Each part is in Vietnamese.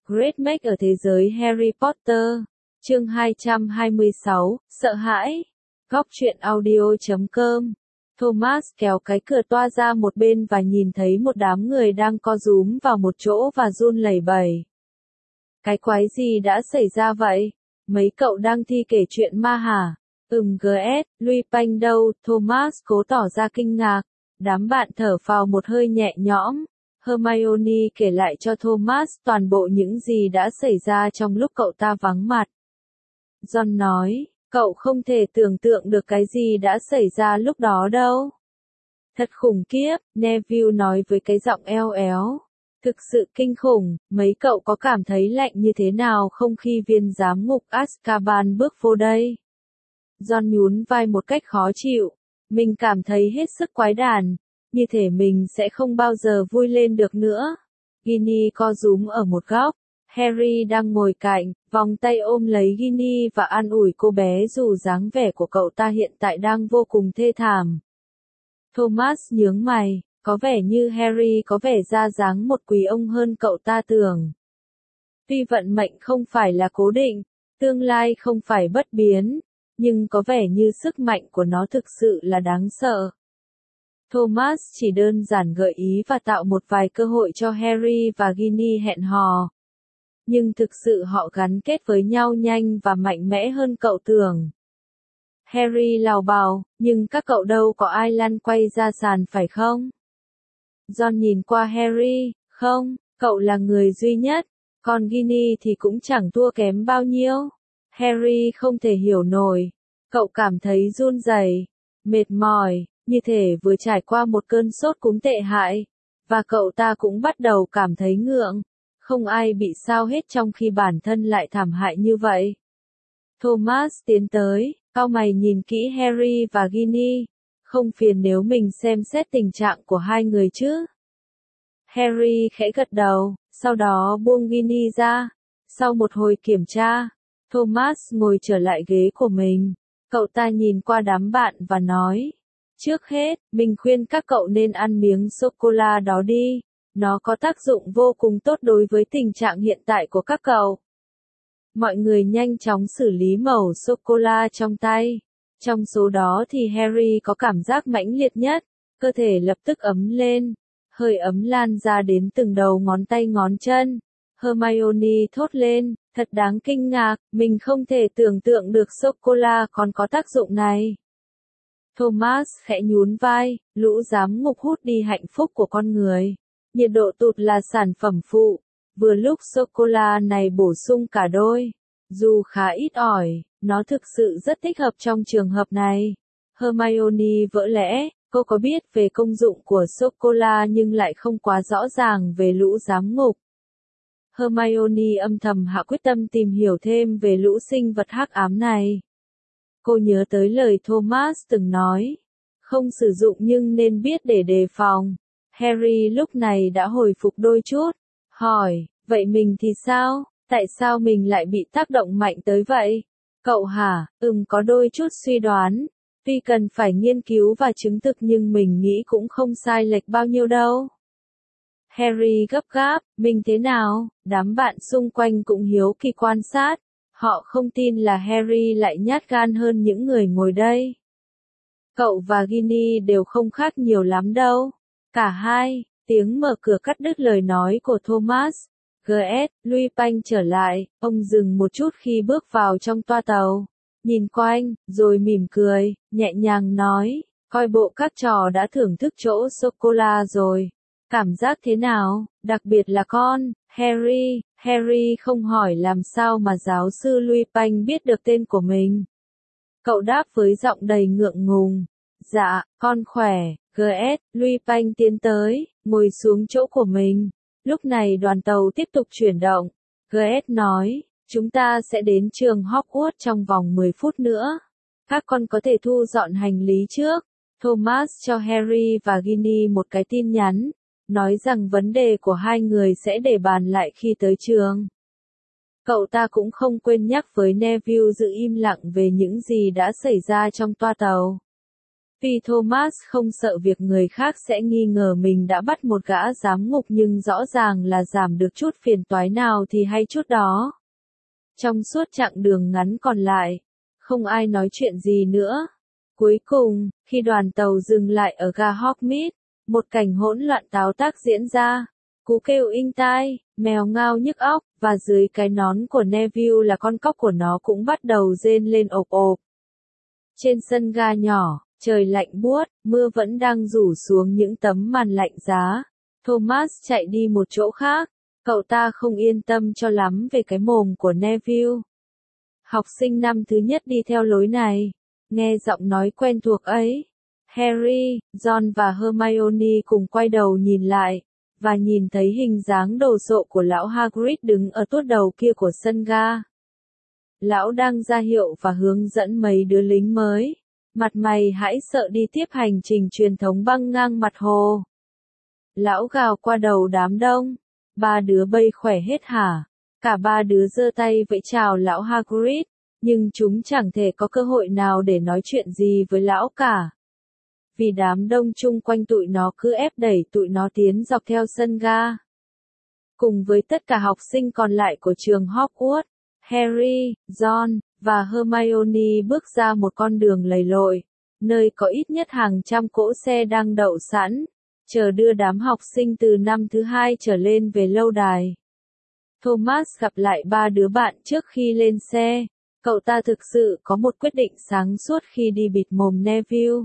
Great Make ở thế giới Harry Potter. Chương 226, sợ hãi. Góc truyện audio.com. Thomas kéo cái cửa toa ra một bên và nhìn thấy một đám người đang co rúm vào một chỗ và run lẩy bẩy. Cái quái gì đã xảy ra vậy? Mấy cậu đang thi kể chuyện ma hả? GS, Lupin đâu? Thomas cố tỏ ra kinh ngạc. Đám bạn thở phào một hơi nhẹ nhõm. Hermione kể lại cho Thomas toàn bộ những gì đã xảy ra trong lúc cậu ta vắng mặt. Ron nói, cậu không thể tưởng tượng được cái gì đã xảy ra lúc đó đâu. Thật khủng khiếp, Neville nói với cái giọng eo éo. Thực sự kinh khủng, mấy cậu có cảm thấy lạnh như thế nào không khi viên giám ngục Azkaban bước vô đây? Ron nhún vai một cách khó chịu. Mình cảm thấy hết sức quái đản. Như thể mình sẽ không bao giờ vui lên được nữa. Ginny co rúm ở một góc. Harry đang ngồi cạnh, vòng tay ôm lấy Ginny và an ủi cô bé dù dáng vẻ của cậu ta hiện tại đang vô cùng thê thảm. Thomas nhướng mày, có vẻ như Harry có vẻ ra dáng một quý ông hơn cậu ta tưởng. Tuy vận mệnh không phải là cố định, tương lai không phải bất biến, nhưng có vẻ như sức mạnh của nó thực sự là đáng sợ. Thomas chỉ đơn giản gợi ý và tạo một vài cơ hội cho Harry và Ginny hẹn hò. Nhưng thực sự họ gắn kết với nhau nhanh và mạnh mẽ hơn cậu tưởng. Harry lào bào, nhưng các cậu đâu có ai lăn quay ra sàn phải không? Ron nhìn qua Harry, không, cậu là người duy nhất, còn Ginny thì cũng chẳng thua kém bao nhiêu. Harry không thể hiểu nổi, cậu cảm thấy run rẩy, mệt mỏi, như thể vừa trải qua một cơn sốt cúm tệ hại, và cậu ta cũng bắt đầu cảm thấy ngượng. Không ai bị sao hết trong khi bản thân lại thảm hại như vậy. Thomas tiến tới, cau mày nhìn kỹ Harry và Ginny. Không phiền nếu mình xem xét tình trạng của hai người chứ? Harry khẽ gật đầu, sau đó buông Ginny ra. Sau một hồi kiểm tra, Thomas ngồi trở lại ghế của mình. Cậu ta nhìn qua đám bạn và nói, trước hết, mình khuyên các cậu nên ăn miếng sô-cô-la đó đi. Nó có tác dụng vô cùng tốt đối với tình trạng hiện tại của các cậu. Mọi người nhanh chóng xử lý mẩu sô-cô-la trong tay. Trong số đó thì Harry có cảm giác mãnh liệt nhất, cơ thể lập tức ấm lên, hơi ấm lan ra đến từng đầu ngón tay ngón chân. Hermione thốt lên, thật đáng kinh ngạc, mình không thể tưởng tượng được sô-cô-la còn có tác dụng này. Thomas khẽ nhún vai, lũ giám ngục hút đi hạnh phúc của con người. Nhiệt độ tụt là sản phẩm phụ, vừa lúc sô-cô-la này bổ sung cả đôi. Dù khá ít ỏi, nó thực sự rất thích hợp trong trường hợp này. Hermione vỡ lẽ, cô có biết về công dụng của sô-cô-la nhưng lại không quá rõ ràng về lũ giám ngục. Hermione âm thầm hạ quyết tâm tìm hiểu thêm về lũ sinh vật hắc ám này. Cô nhớ tới lời Thomas từng nói, không sử dụng nhưng nên biết để đề phòng. Harry lúc này đã hồi phục đôi chút, hỏi, vậy mình thì sao? Tại sao mình lại bị tác động mạnh tới vậy? Cậu hả? Có đôi chút suy đoán, tuy cần phải nghiên cứu và chứng thực nhưng mình nghĩ cũng không sai lệch bao nhiêu đâu. Harry gấp gáp, mình thế nào? Đám bạn xung quanh cũng hiếu kỳ quan sát, họ không tin là Harry lại nhát gan hơn những người ngồi đây. Cậu và Ginny đều không khác nhiều lắm đâu. Cả hai, tiếng mở cửa cắt đứt lời nói của Thomas. GS, Lupin trở lại, ông dừng một chút khi bước vào trong toa tàu. Nhìn quanh, rồi mỉm cười, nhẹ nhàng nói, coi bộ các trò đã thưởng thức chỗ sô-cô-la rồi. Cảm giác thế nào, đặc biệt là con, Harry. Harry không hỏi làm sao mà giáo sư Lupin biết được tên của mình. Cậu đáp với giọng đầy ngượng ngùng. Dạ, con khỏe. GS, Lupin tiến tới, ngồi xuống chỗ của mình. Lúc này đoàn tàu tiếp tục chuyển động. GS nói, chúng ta sẽ đến trường Hogwarts trong vòng 10 phút nữa. Các con có thể thu dọn hành lý trước. Thomas cho Harry và Ginny một cái tin nhắn, nói rằng vấn đề của hai người sẽ để bàn lại khi tới trường. Cậu ta cũng không quên nhắc với Neville giữ im lặng về những gì đã xảy ra trong toa tàu. Vì Thomas không sợ việc người khác sẽ nghi ngờ mình đã bắt một gã giám ngục nhưng rõ ràng là giảm được chút phiền toái nào thì hay chút đó. Trong suốt chặng đường ngắn còn lại, không ai nói chuyện gì nữa. Cuối cùng, khi đoàn tàu dừng lại ở ga Hogsmeade, một cảnh hỗn loạn táo tác diễn ra. Cú kêu inh tai, mèo ngao nhức óc, và dưới cái nón của Neville là con cóc của nó cũng bắt đầu rên lên ộp ộp. Trên sân ga nhỏ, trời lạnh buốt, mưa vẫn đang rủ xuống những tấm màn lạnh giá. Thomas chạy đi một chỗ khác, cậu ta không yên tâm cho lắm về cái mồm của Neville. Học sinh năm thứ nhất đi theo lối này, nghe giọng nói quen thuộc ấy. Harry, Ron và Hermione cùng quay đầu nhìn lại, và nhìn thấy hình dáng đồ sộ của lão Hagrid đứng ở tuốt đầu kia của sân ga. Lão đang ra hiệu và hướng dẫn mấy đứa lính mới, mặt mày hãi sợ đi tiếp hành trình truyền thống băng ngang mặt hồ. Lão gào qua đầu đám đông, ba đứa bây khỏe hết hả? Cả ba đứa giơ tay vẫy chào lão Hagrid, nhưng chúng chẳng thể có cơ hội nào để nói chuyện gì với lão cả. Vì đám đông chung quanh tụi nó cứ ép đẩy tụi nó tiến dọc theo sân ga. Cùng với tất cả học sinh còn lại của trường Hogwarts, Harry, Ron, và Hermione bước ra một con đường lầy lội, nơi có ít nhất hàng trăm cỗ xe đang đậu sẵn, chờ đưa đám học sinh từ năm thứ hai trở lên về lâu đài. Thomas gặp lại ba đứa bạn trước khi lên xe, cậu ta thực sự có một quyết định sáng suốt khi đi bịt mồm Neville.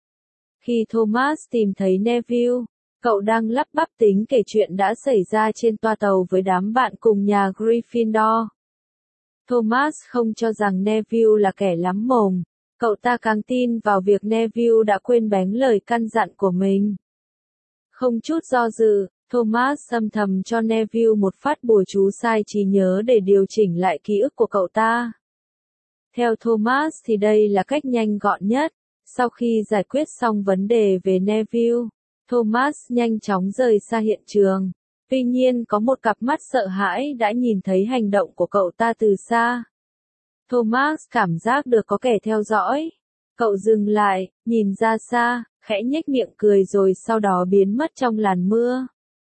Khi Thomas tìm thấy Neville, cậu đang lắp bắp tính kể chuyện đã xảy ra trên toa tàu với đám bạn cùng nhà Gryffindor. Thomas không cho rằng Neville là kẻ lắm mồm, cậu ta càng tin vào việc Neville đã quên bén lời căn dặn của mình. Không chút do dự, Thomas âm thầm cho Neville một phát bùa chú sai trí nhớ để điều chỉnh lại ký ức của cậu ta. Theo Thomas thì đây là cách nhanh gọn nhất. Sau khi giải quyết xong vấn đề về Neville, Thomas nhanh chóng rời xa hiện trường. Tuy nhiên có một cặp mắt sợ hãi đã nhìn thấy hành động của cậu ta từ xa. Thomas cảm giác được có kẻ theo dõi. Cậu dừng lại, nhìn ra xa, khẽ nhếch miệng cười rồi sau đó biến mất trong làn mưa.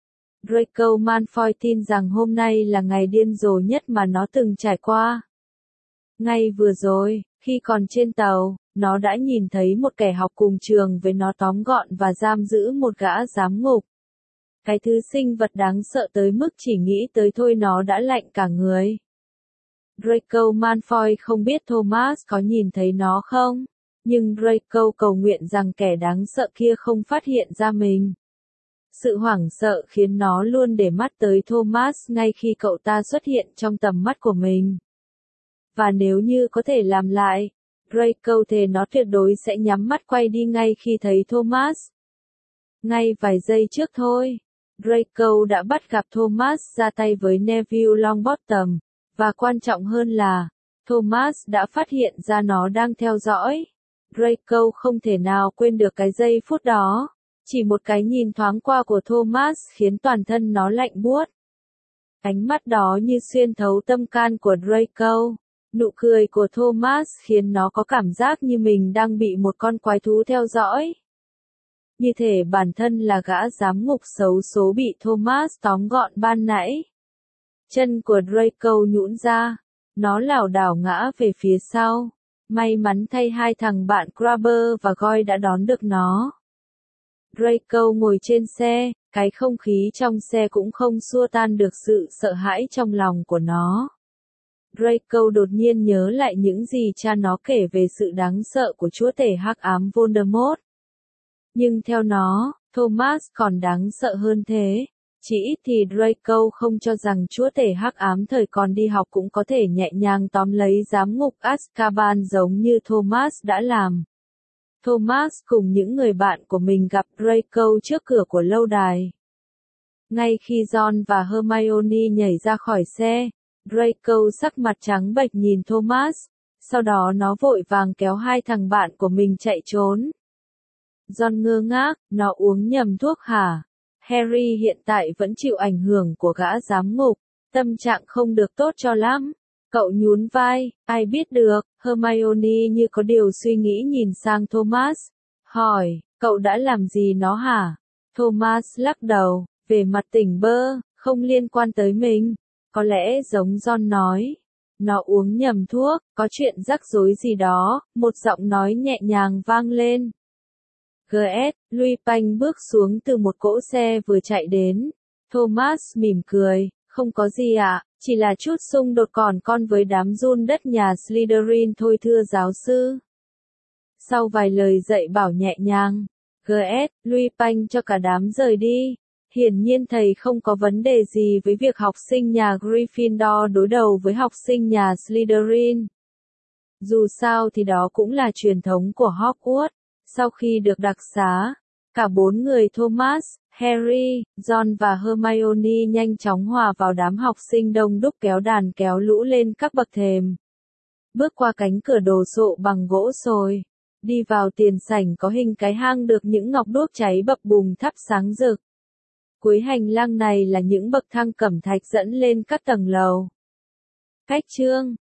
Draco Malfoy tin rằng hôm nay là ngày điên rồ nhất mà nó từng trải qua. Ngay vừa rồi, khi còn trên tàu, nó đã nhìn thấy một kẻ học cùng trường với nó tóm gọn và giam giữ một gã giám ngục. Cái thứ sinh vật đáng sợ tới mức chỉ nghĩ tới thôi nó đã lạnh cả người. Draco Malfoy không biết Thomas có nhìn thấy nó không, nhưng Draco cầu nguyện rằng kẻ đáng sợ kia không phát hiện ra mình. Sự hoảng sợ khiến nó luôn để mắt tới Thomas ngay khi cậu ta xuất hiện trong tầm mắt của mình. Và nếu như có thể làm lại, Draco thề nó tuyệt đối sẽ nhắm mắt quay đi ngay khi thấy Thomas. Ngay vài giây trước thôi, Draco đã bắt gặp Thomas ra tay với Neville Longbottom, và quan trọng hơn là, Thomas đã phát hiện ra nó đang theo dõi. Draco không thể nào quên được cái giây phút đó, chỉ một cái nhìn thoáng qua của Thomas khiến toàn thân nó lạnh buốt. Ánh mắt đó như xuyên thấu tâm can của Draco. Nụ cười của Thomas khiến nó có cảm giác như mình đang bị một con quái thú theo dõi. Như thể bản thân là gã giám ngục xấu số bị Thomas tóm gọn ban nãy. Chân của Draco nhũn ra, nó lảo đảo ngã về phía sau. May mắn thay hai thằng bạn Crabber và Goyle đã đón được nó. Draco ngồi trên xe, cái không khí trong xe cũng không xua tan được sự sợ hãi trong lòng của nó. Draco đột nhiên nhớ lại những gì cha nó kể về sự đáng sợ của chúa tể hắc ám Voldemort. Nhưng theo nó, Thomas còn đáng sợ hơn thế. Chỉ ít thì Draco không cho rằng chúa tể hắc ám thời còn đi học cũng có thể nhẹ nhàng tóm lấy giám ngục Azkaban giống như Thomas đã làm. Thomas cùng những người bạn của mình gặp Draco trước cửa của lâu đài. Ngay khi Ron và Hermione nhảy ra khỏi xe, Draco sắc mặt trắng bệch nhìn Thomas, sau đó nó vội vàng kéo hai thằng bạn của mình chạy trốn. Ron ngơ ngác, nó uống nhầm thuốc hả? Harry hiện tại vẫn chịu ảnh hưởng của gã giám ngục, tâm trạng không được tốt cho lắm. Cậu nhún vai, ai biết được, Hermione như có điều suy nghĩ nhìn sang Thomas, Hỏi, cậu đã làm gì nó hả? Thomas lắc đầu, về mặt tỉnh bơ, không liên quan tới mình. Có lẽ giống John nói. Nó uống nhầm thuốc, có chuyện rắc rối gì đó, một giọng nói nhẹ nhàng vang lên. GS, Louis Panh bước xuống từ một cỗ xe vừa chạy đến. Thomas mỉm cười, không có gì ạ, chỉ là chút xung đột còn con với đám giun đất nhà Slytherin thôi thưa giáo sư. Sau vài lời dạy bảo nhẹ nhàng, GS, Louis Panh cho cả đám rời đi. Hiển nhiên thầy không có vấn đề gì với việc học sinh nhà Gryffindor đối đầu với học sinh nhà Slytherin. Dù sao thì đó cũng là truyền thống của Hogwarts. Sau khi được đặc xá, cả bốn người Thomas, Harry, Ron và Hermione nhanh chóng hòa vào đám học sinh đông đúc kéo đàn kéo lũ lên các bậc thềm. Bước qua cánh cửa đồ sộ bằng gỗ sồi, đi vào tiền sảnh có hình cái hang được những ngọc đuốc cháy bập bùng thắp sáng rực. Cuối hành lang này là những bậc thang cẩm thạch dẫn lên các tầng lầu. Cách chương